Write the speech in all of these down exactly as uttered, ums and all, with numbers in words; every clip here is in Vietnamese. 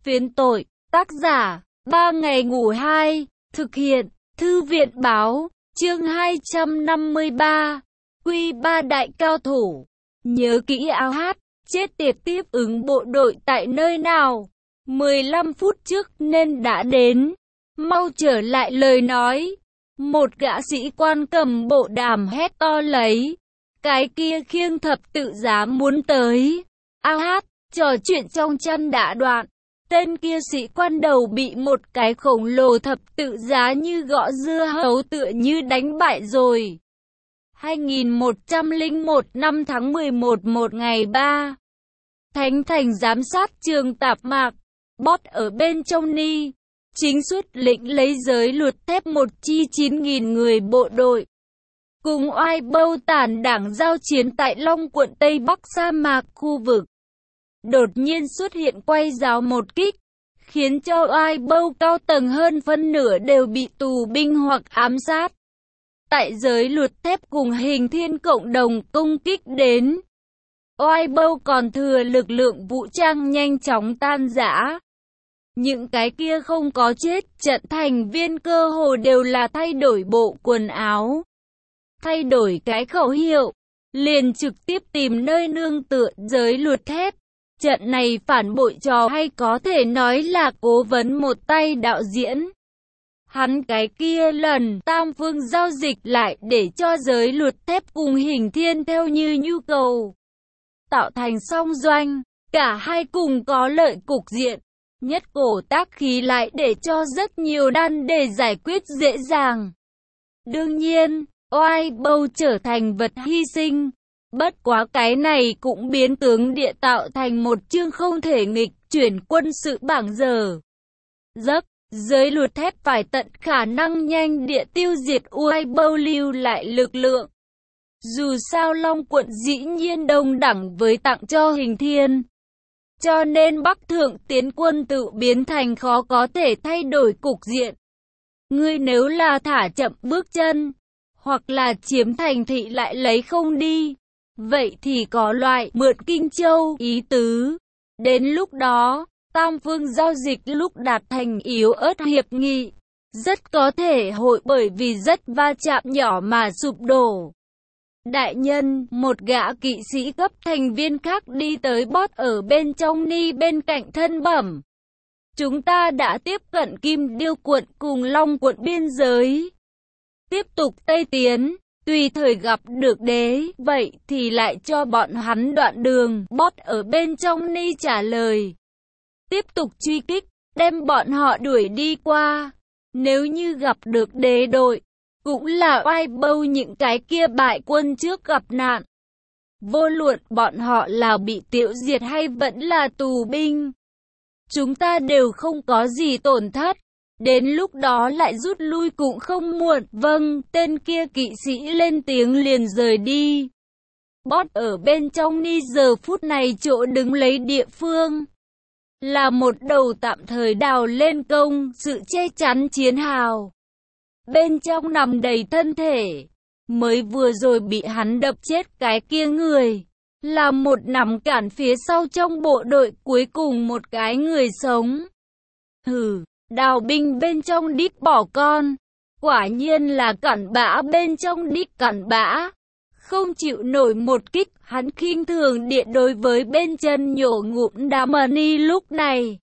Phiến tội, tác giả, ba ngày ngủ hai, thực hiện, thư viện báo, chương hai trăm năm mươi ba, Quy ba đại cao thủ. Nhớ kỹ áo hát, chết tiệt tiếp ứng bộ đội tại nơi nào? mười lăm phút trước nên đã đến. Mau trở lại lời nói. Một gã sĩ quan cầm bộ đàm hét to lấy. Cái kia khiêng thập tự giá muốn tới. Áo hát, trò chuyện trong chăn đã đoạn. Tên kia sĩ quan đầu bị một cái khổng lồ thập tự giá như gõ dưa hấu tựa như đánh bại rồi. hai nghìn một trăm lẻ một năm tháng mười một một ngày ba. Thánh thành giám sát trường tạp mạc. Bót ở bên trong ni. Chính xuất lĩnh lấy giới luật thép một chi chín nghìn người bộ đội. Cùng oai bâu tản đảng giao chiến tại Long quận Tây Bắc sa mạc khu vực. Đột nhiên xuất hiện quay giáo một kích, khiến cho oai bâu cao tầng hơn phân nửa đều bị tù binh hoặc ám sát. Tại giới luật thép cùng Hình Thiên cộng đồng công kích đến. Oai bâu còn thừa lực lượng vũ trang nhanh chóng tan rã. Những cái kia không có chết, trận thành viên cơ hồ đều là thay đổi bộ quần áo. Thay đổi cái khẩu hiệu, liền trực tiếp tìm nơi nương tựa giới luật thép. Trận này phản bội trò hay có thể nói là cố vấn một tay đạo diễn. Hắn cái kia lần tam phương giao dịch lại để cho giới luật thép cùng Hình Thiên theo như nhu cầu. Tạo thành song doanh, cả hai cùng có lợi cục diện. Nhất cổ tác khí lại để cho rất nhiều đan để giải quyết dễ dàng. Đương nhiên, oai bâu trở thành vật hy sinh. Bất quá cái này cũng biến tướng địa tạo thành một chương không thể nghịch chuyển quân sự bảng giờ. Giấc, giới luật thép phải tận khả năng nhanh địa tiêu diệt oai bâu lưu lại lực lượng. Dù sao Long quận dĩ nhiên đồng đẳng với tặng cho Hình Thiên. Cho nên Bắc Thượng tiến quân tự biến thành khó có thể thay đổi cục diện. Ngươi nếu là thả chậm bước chân, hoặc là chiếm thành thị lại lấy không đi, vậy thì có loại mượn Kinh Châu ý tứ. Đến lúc đó, tam phương giao dịch lúc đạt thành yếu ớt hiệp nghị, rất có thể hội bởi vì rất va chạm nhỏ mà sụp đổ. Đại nhân, một gã kỵ sĩ cấp thành viên khác đi tới Bót ở bên trong ni bên cạnh thân bẩm. Chúng ta đã tiếp cận Kim Điêu quận cùng Long quận biên giới. Tiếp tục Tây tiến, tùy thời gặp được đế, vậy thì lại cho bọn hắn đoạn đường. Bót ở bên trong ni trả lời. Tiếp tục truy kích, đem bọn họ đuổi đi qua. Nếu như gặp được đế đội, cũng là oai bâu những cái kia bại quân trước gặp nạn. Vô luận bọn họ là bị tiêu diệt hay vẫn là tù binh. Chúng ta đều không có gì tổn thất. Đến lúc đó lại rút lui cũng không muộn. Vâng, tên kia kỵ sĩ lên tiếng liền rời đi. Bót ở bên trong ni giờ phút này chỗ đứng lấy địa phương. Là một đầu tạm thời đào lên công, sự che chắn chiến hào. Bên trong nằm đầy thân thể, mới vừa rồi bị hắn đập chết cái kia người, là một nằm cản phía sau trong bộ đội cuối cùng một cái người sống. Hừ, đào binh bên trong đít bỏ con, quả nhiên là cặn bã bên trong đít cặn bã, không chịu nổi một kích, hắn khinh thường địa đối với bên chân nhổ ngụm đá mani lúc này.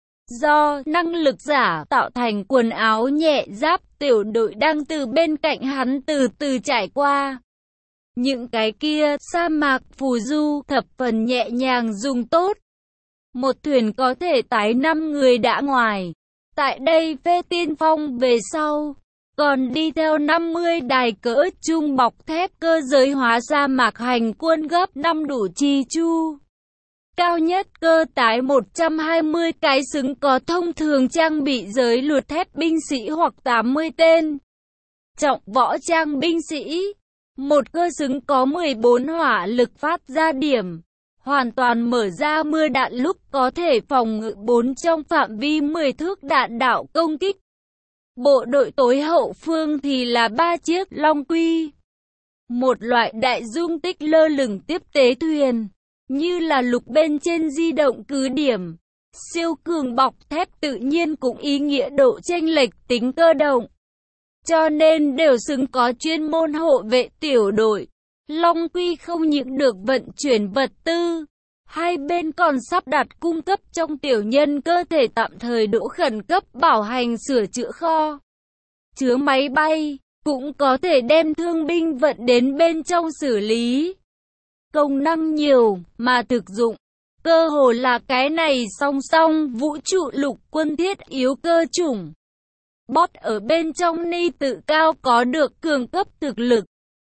Do năng lực giả tạo thành quần áo nhẹ giáp tiểu đội đang từ bên cạnh hắn từ từ trải qua. Những cái kia sa mạc phù du thập phần nhẹ nhàng dùng tốt. Một thuyền có thể tái năm người đã ngoài. Tại đây phê tiên phong về sau. Còn đi theo năm mươi đài cỡ trung bọc thép cơ giới hóa sa mạc hành quân gấp năm đủ chi chu. Cao nhất cơ tái một trăm hai mươi cái xứng có thông thường trang bị giới luật thép binh sĩ hoặc tám mươi tên. Trọng võ trang binh sĩ. Một cơ xứng có mười bốn hỏa lực phát ra điểm. Hoàn toàn mở ra mưa đạn lúc có thể phòng ngự bốn trong phạm vi mười thước đạn đạo công kích. Bộ đội tối hậu phương thì là ba chiếc Long Quy. Một loại đại dung tích lơ lửng tiếp tế thuyền. Như là lục bên trên di động cứ điểm, Siêu cường bọc thép tự nhiên cũng ý nghĩa độ chênh lệch tính cơ động. Cho nên đều xứng có chuyên môn hộ vệ tiểu đội. Long Quy không những được vận chuyển vật tư, hai bên còn sắp đặt cung cấp trong tiểu nhân cơ thể tạm thời đỗ khẩn cấp bảo hành sửa chữa kho chứa máy bay, cũng có thể đem thương binh vận đến bên trong xử lý. Công năng nhiều, mà thực dụng. Cơ hồ là cái này song song vũ trụ lục quân thiết yếu cơ chủng. Bot ở bên trong ni tự cao có được cường cấp thực lực.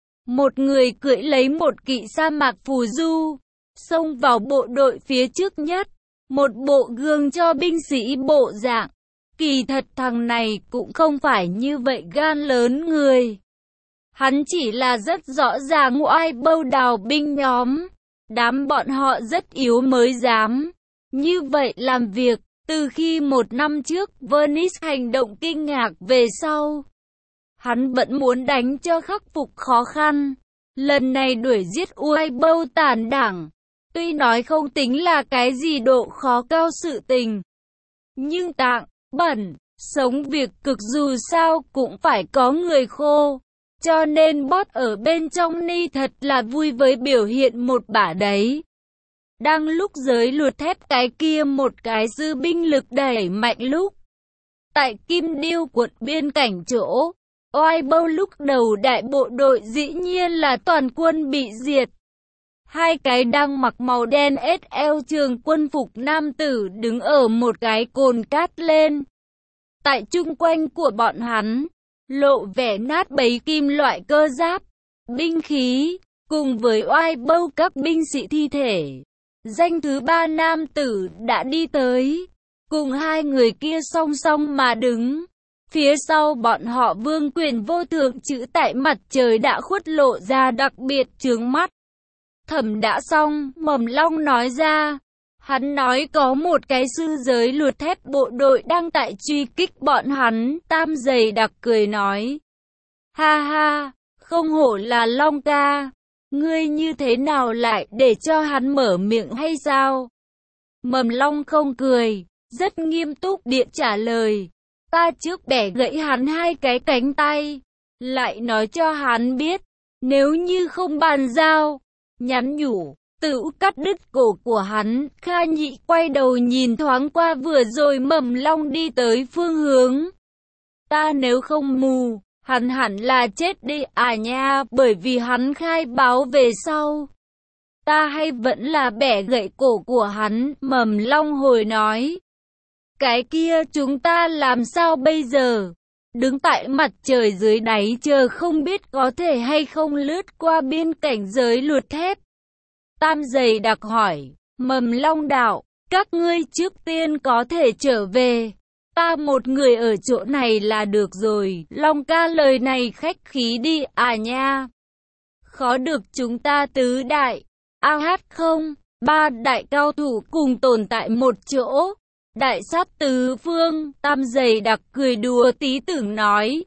Một người cưỡi lấy một kỵ sa mạc phù du, xông vào bộ đội phía trước nhất, một bộ gương cho binh sĩ bộ dạng. Kỳ thật thằng này cũng không phải như vậy gan lớn người. Hắn chỉ là rất rõ ràng oai bâu đào binh nhóm. Đám bọn họ rất yếu mới dám như vậy làm việc. Từ khi một năm trước Venice hành động kinh ngạc về sau, hắn vẫn muốn đánh cho khắc phục khó khăn. Lần này đuổi giết oai bâu tàn đảng, tuy nói không tính là cái gì độ khó cao sự tình, nhưng tạng, bẩn, sống việc cực dù sao cũng phải có người khô. Cho nên Bot ở bên trong ni thật là vui với biểu hiện một bả đấy. Đang lúc giới luật thép cái kia một cái dư binh lực đẩy mạnh lúc. Tại Kim Điêu quận biên cảnh chỗ, oai bâu lúc đầu đại bộ đội dĩ nhiên là toàn quân bị diệt. Hai cái đang mặc màu đen ét lờ trường quân phục nam tử đứng ở một cái cồn cát lên. Tại chung quanh của bọn hắn, lộ vẻ nát bấy kim loại cơ giáp, binh khí, cùng với oai bâu các binh sĩ thi thể. Danh thứ ba nam tử đã đi tới, cùng hai người kia song song mà đứng. Phía sau bọn họ vương quyền vô thượng chữ tại mặt trời đã khuất lộ ra đặc biệt chướng mắt. Thẩm đã xong, Mầm Long nói ra. Hắn nói có một cái sư giới luật thép bộ đội đang tại truy kích bọn hắn. Tam Giày Đặc cười nói. Ha ha, không hổ là Long ca. Ngươi như thế nào lại để cho hắn mở miệng hay sao? Mầm Long không cười, rất nghiêm túc điện trả lời. Ta trước bẻ gãy hắn hai cái cánh tay, lại nói cho hắn biết, nếu như không bàn giao, nhắn nhủ, tự cắt đứt cổ của hắn. Kha Nhị quay đầu nhìn thoáng qua vừa rồi Mầm Long đi tới phương hướng. Ta nếu không mù, hắn hẳn là chết đi à nha, bởi vì hắn khai báo về sau. Ta hay vẫn là bẻ gãy cổ của hắn, Mầm Long hồi nói. Cái kia chúng ta làm sao bây giờ? Đứng tại mặt trời dưới đáy chờ không biết có thể hay không lướt qua biên cảnh giới luật thép. Tam Giày Đặc hỏi, Mầm Long đạo, các ngươi trước tiên có thể trở về. Ta một người ở chỗ này là được rồi. Long ca lời này khách khí đi à nha. Khó được chúng ta tứ đại. A hát không, ba đại cao thủ cùng tồn tại một chỗ. Đại sát tứ phương, Tam Giày Đặc cười đùa tí tưởng nói.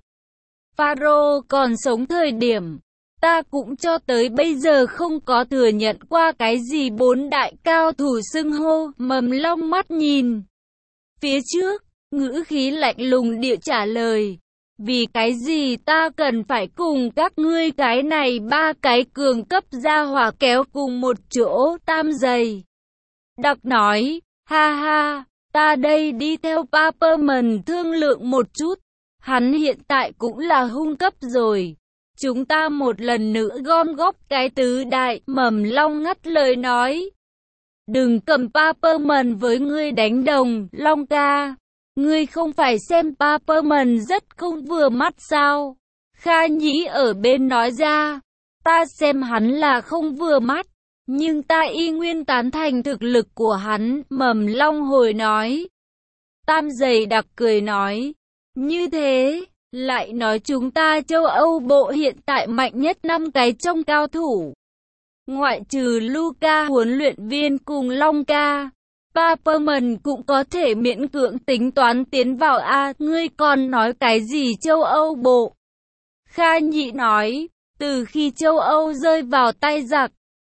Pharaoh còn sống thời điểm, ta cũng cho tới bây giờ không có thừa nhận qua cái gì bốn đại cao thủ xưng hô. Mầm Long mắt nhìn phía trước, ngữ khí lạnh lùng địa trả lời. Vì cái gì ta cần phải cùng các ngươi cái này ba cái cường cấp gia hỏa kéo cùng một chỗ? Tam Giày Đặc nói, ha ha. Ta đây đi theo Paperman thương lượng một chút. Hắn hiện tại cũng là hung cấp rồi. Chúng ta một lần nữa gom góp cái tứ đại. Mầm Long ngắt lời nói. Đừng cầm Paperman với ngươi đánh đồng, Long ca. Ngươi không phải xem Paperman rất không vừa mắt sao? Kha Nhĩ ở bên nói ra. Ta xem hắn là không vừa mắt. Nhưng ta y nguyên tán thành thực lực của hắn, Mầm Long hồi nói. Tam Giày Đặc cười nói. Như thế, lại nói chúng ta châu Âu bộ hiện tại mạnh nhất năm cái trong cao thủ. Ngoại trừ Luca huấn luyện viên cùng Long ca, Paperman cũng có thể miễn cưỡng tính toán tiến vào A. Ngươi còn nói cái gì châu Âu bộ? Kha Nhị nói, từ khi châu Âu rơi vào tay giặc,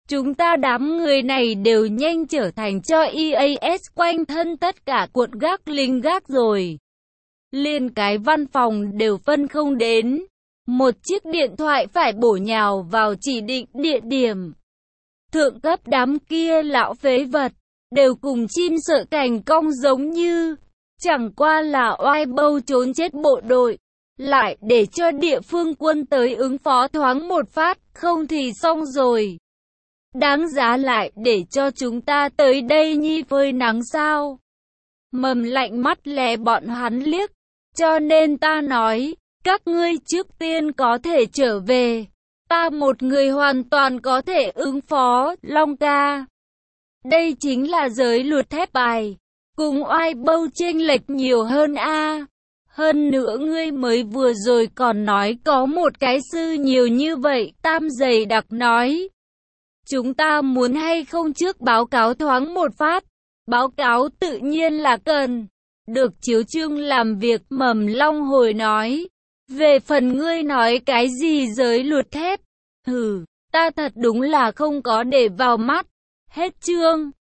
Chúng ta đám người này đều nhanh trở thành cho i a ét quanh thân tất cả cuộn gác lính gác rồi. Liên cái văn phòng đều phân không đến. Một chiếc điện thoại phải bổ nhào vào chỉ định địa điểm. Thượng cấp đám kia lão phế vật, đều cùng chim sợ cành cong giống như. Chẳng qua là oai bâu trốn chết bộ đội. Lại để cho địa phương quân tới ứng phó thoáng một phát, không thì xong rồi. Đáng giá lại để cho chúng ta tới đây nhi phơi nắng sao? Mầm lạnh mắt lé bọn hắn liếc. Cho nên ta nói, các ngươi trước tiên có thể trở về. Ta một người hoàn toàn có thể ứng phó, Long ca. Đây chính là giới luật thép bài. Cùng oai bâu chênh lệch nhiều hơn a. Hơn nữa ngươi mới vừa rồi còn nói có một cái sư nhiều như vậy, Tam dày đặc nói. Chúng ta muốn hay không trước báo cáo thoáng một phát. Báo cáo tự nhiên là cần. Được chiếu chương làm việc, Mầm Long hồi nói. Về phần ngươi nói cái gì giới luật thép? Hừ, ta thật đúng là không có để vào mắt. Hết chương.